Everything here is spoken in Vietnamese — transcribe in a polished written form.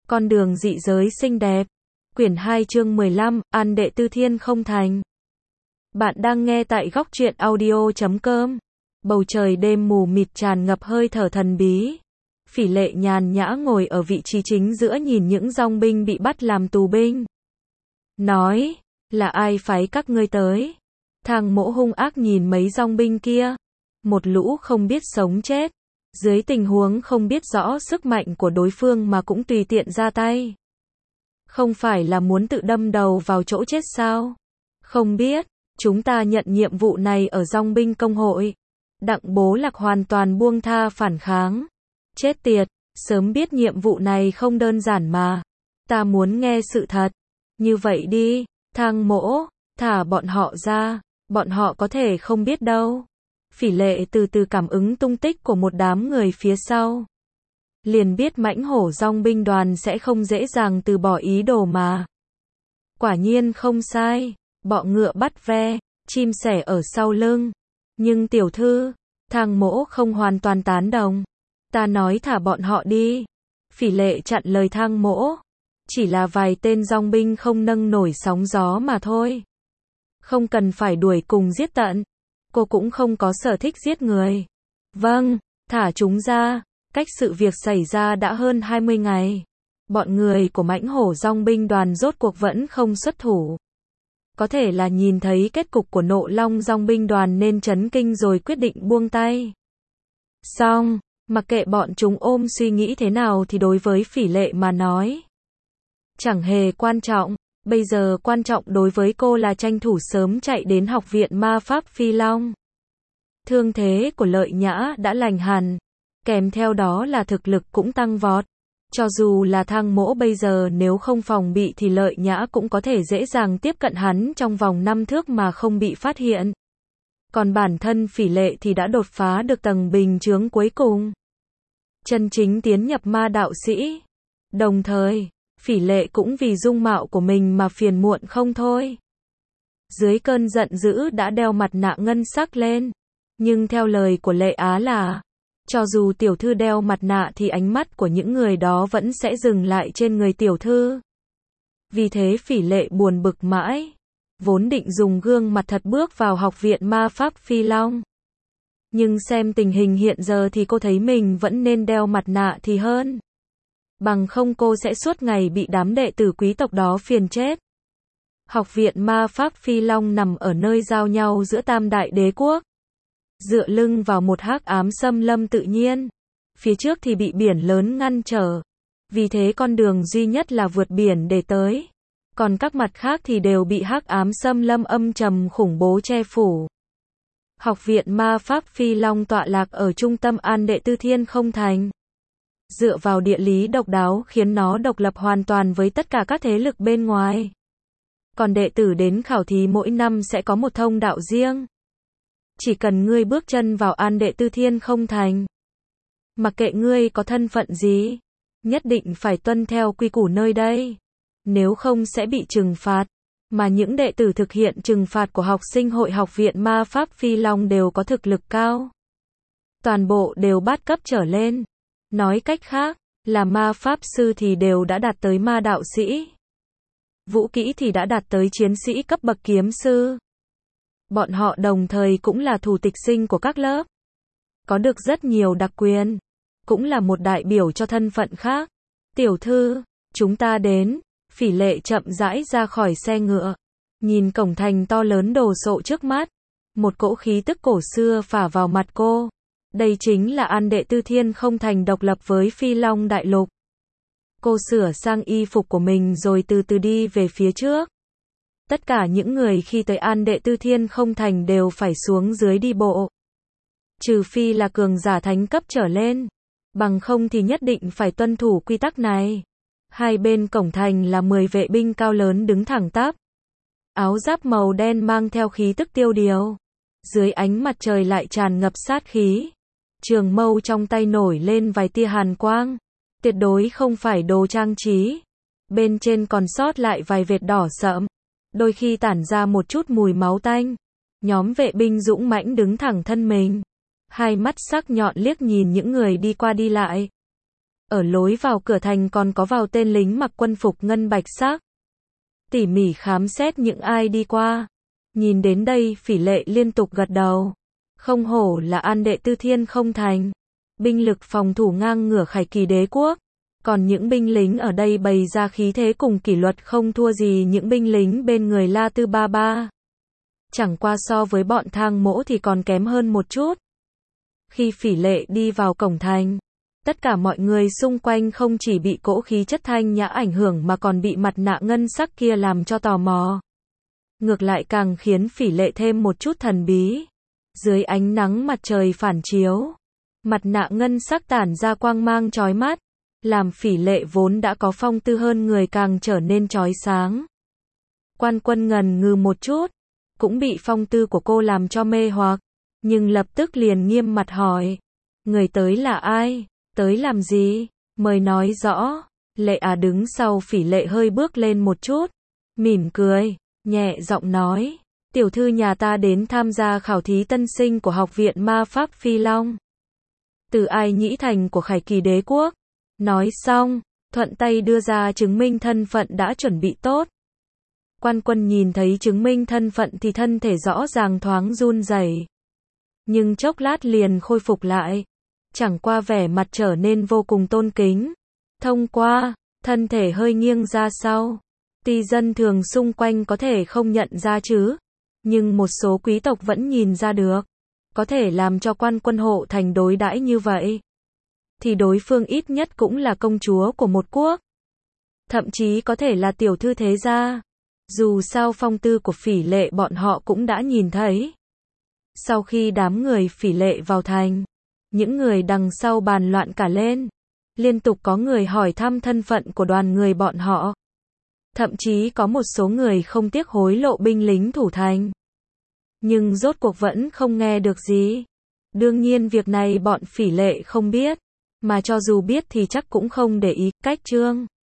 Con đường dị giới xinh đẹp. Quyển 2 chương 15, An đệ tư thiên không thành. Bạn đang nghe tại góc truyện audio.com. Bầu trời đêm mù mịt tràn ngập hơi thở thần bí. Phỉ Lệ nhàn nhã ngồi ở vị trí chính giữa nhìn những dong binh bị bắt làm tù binh. Nói, là ai phái các ngươi tới? Thang Mỗ hung ác nhìn mấy dong binh kia. Một lũ không biết sống chết. Dưới tình huống không biết rõ sức mạnh của đối phương mà cũng tùy tiện ra tay. Không phải là muốn tự đâm đầu vào chỗ chết sao? Không biết, chúng ta nhận nhiệm vụ này ở dong binh công hội. Đặng Bố Lạc hoàn toàn buông tha phản kháng. Chết tiệt, sớm biết nhiệm vụ này không đơn giản mà. Ta muốn nghe sự thật. Như vậy đi, Thang Mỗ, thả bọn họ ra, bọn họ có thể không biết đâu. Phỉ Lệ từ từ cảm ứng tung tích của một đám người phía sau. Liền biết mãnh hổ dong binh đoàn sẽ không dễ dàng từ bỏ ý đồ mà. Quả nhiên không sai, bọ ngựa bắt ve, chim sẻ ở sau lưng. Nhưng tiểu thư, Thang Mỗ không hoàn toàn tán đồng. Ta nói thả bọn họ đi. Phỉ Lệ chặn lời Thang Mỗ. Chỉ là vài tên dong binh không nâng nổi sóng gió mà thôi. Không cần phải đuổi cùng giết tận. Cô cũng không có sở thích giết người. Vâng, thả chúng ra. Cách sự việc xảy ra đã hơn 20 ngày. Bọn người của mãnh hổ dong binh đoàn rốt cuộc vẫn không xuất thủ. Có thể là nhìn thấy kết cục của Nộ Long dong binh đoàn nên chấn kinh rồi quyết định buông tay. Xong, mặc kệ bọn chúng ôm suy nghĩ thế nào thì đối với Phỉ Lệ mà nói. Chẳng hề quan trọng. Bây giờ quan trọng đối với cô là tranh thủ sớm chạy đến học viện ma pháp Phi Long. Thương thế của Lợi Nhã đã lành hẳn, kèm theo đó là thực lực cũng tăng vọt. Cho dù là Thang Mỗ bây giờ nếu không phòng bị thì Lợi Nhã cũng có thể dễ dàng tiếp cận hắn trong vòng 5 thước mà không bị phát hiện. Còn bản thân Phỉ Lệ thì đã đột phá được tầng bình chướng cuối cùng. Chân chính tiến nhập ma đạo sĩ. Đồng thời, Phỉ Lệ cũng vì dung mạo của mình mà phiền muộn không thôi. Dưới cơn giận dữ đã đeo mặt nạ ngân sắc lên. Nhưng theo lời của Lệ Á là, cho dù tiểu thư đeo mặt nạ thì ánh mắt của những người đó vẫn sẽ dừng lại trên người tiểu thư. Vì thế Phỉ Lệ buồn bực mãi. Vốn định dùng gương mặt thật bước vào học viện ma pháp Phi Long. Nhưng xem tình hình hiện giờ thì cô thấy mình vẫn nên đeo mặt nạ thì hơn. Bằng không cô sẽ suốt ngày bị đám đệ tử quý tộc đó phiền chết. Học viện ma pháp Phi Long nằm ở nơi giao nhau giữa tam đại đế quốc. Dựa lưng vào một hắc ám xâm lâm tự nhiên. Phía trước thì bị biển lớn ngăn trở. Vì thế con đường duy nhất là vượt biển để tới. Còn các mặt khác thì đều bị hắc ám xâm lâm âm trầm khủng bố che phủ. Học viện ma pháp Phi Long tọa lạc ở trung tâm An đệ tư thiên không thành. Dựa vào địa lý độc đáo khiến nó độc lập hoàn toàn với tất cả các thế lực bên ngoài. Còn đệ tử đến khảo thí mỗi năm sẽ có một thông đạo riêng. Chỉ cần ngươi bước chân vào An đệ tư thiên không thành. Mặc kệ ngươi có thân phận gì, nhất định phải tuân theo quy củ nơi đây. Nếu không sẽ bị trừng phạt. Mà những đệ tử thực hiện trừng phạt của học sinh hội học viện ma pháp Phi Long đều có thực lực cao. Toàn bộ đều bát cấp trở lên. Nói cách khác, là ma pháp sư thì đều đã đạt tới ma đạo sĩ. Vũ kỹ thì đã đạt tới chiến sĩ cấp bậc kiếm sư. Bọn họ đồng thời cũng là thủ tịch sinh của các lớp. Có được rất nhiều đặc quyền. Cũng là một đại biểu cho thân phận khác. Tiểu thư, chúng ta đến. Phỉ Lệ chậm rãi ra khỏi xe ngựa. Nhìn cổng thành to lớn đồ sộ trước mắt. Một cỗ khí tức cổ xưa phả vào mặt cô. Đây chính là An đệ tư thiên không thành độc lập với Phi Long đại lục. Cô sửa sang y phục của mình rồi từ từ đi về phía trước. Tất cả những người khi tới An đệ tư thiên không thành đều phải xuống dưới đi bộ. Trừ phi là cường giả thánh cấp trở lên. Bằng không thì nhất định phải tuân thủ quy tắc này. Hai bên cổng thành là 10 vệ binh cao lớn đứng thẳng tắp. Áo giáp màu đen mang theo khí tức tiêu điều. Dưới ánh mặt trời lại tràn ngập sát khí. Trường mâu trong tay nổi lên vài tia hàn quang. Tuyệt đối không phải đồ trang trí. Bên trên còn sót lại vài vệt đỏ sẫm. Đôi khi tản ra một chút mùi máu tanh. Nhóm vệ binh dũng mãnh đứng thẳng thân mình. Hai mắt sắc nhọn liếc nhìn những người đi qua đi lại. Ở lối vào cửa thành còn có vào tên lính mặc quân phục ngân bạch sắc. Tỉ mỉ khám xét những ai đi qua. Nhìn đến đây, Phỉ Lệ liên tục gật đầu. Không hổ là An đệ Tư Thiên không thành. Binh lực phòng thủ ngang ngửa Khải Kỳ đế quốc. Còn những binh lính ở đây bày ra khí thế cùng kỷ luật không thua gì những binh lính bên người La Tư Ba Ba. Chẳng qua so với bọn Thang Mỗ thì còn kém hơn một chút. Khi Phỉ Lệ đi vào cổng thành, tất cả mọi người xung quanh không chỉ bị cỗ khí chất thanh nhã ảnh hưởng mà còn bị mặt nạ ngân sắc kia làm cho tò mò. Ngược lại càng khiến Phỉ Lệ thêm một chút thần bí. Dưới ánh nắng mặt trời phản chiếu, mặt nạ ngân sắc tản ra quang mang chói mắt, làm Phỉ Lệ vốn đã có phong tư hơn người càng trở nên chói sáng. Quan Quân ngần ngừ một chút, cũng bị phong tư của cô làm cho mê hoặc, nhưng lập tức liền nghiêm mặt hỏi. Người tới là ai? Tới làm gì? Mời nói rõ. Lệ à đứng sau Phỉ Lệ hơi bước lên một chút, mỉm cười, nhẹ giọng nói. Tiểu thư nhà ta đến tham gia khảo thí tân sinh của Học viện Ma Pháp Phi Long. Từ Ai Nhĩ Thành của Khải Kỳ đế quốc. Nói xong, thuận tay đưa ra chứng minh thân phận đã chuẩn bị tốt. Quan Quân nhìn thấy chứng minh thân phận thì thân thể rõ ràng thoáng run rẩy, nhưng chốc lát liền khôi phục lại. Chẳng qua vẻ mặt trở nên vô cùng tôn kính. Thông qua, thân thể hơi nghiêng ra sau. Tuy dân thường xung quanh có thể không nhận ra chứ, nhưng một số quý tộc vẫn nhìn ra được. Có thể làm cho Quan Quân hộ thành đối đãi như vậy, thì đối phương ít nhất cũng là công chúa của một quốc. Thậm chí có thể là tiểu thư thế gia. Dù sao phong tư của Phỉ Lệ bọn họ cũng đã nhìn thấy. Sau khi đám người Phỉ Lệ vào thành, những người đằng sau bàn loạn cả lên. Liên tục có người hỏi thăm thân phận của đoàn người bọn họ. Thậm chí có một số người không tiếc hối lộ binh lính thủ thành. Nhưng rốt cuộc vẫn không nghe được gì. Đương nhiên việc này bọn Phỉ Lệ không biết. Mà cho dù biết thì chắc cũng không để ý. Cách chương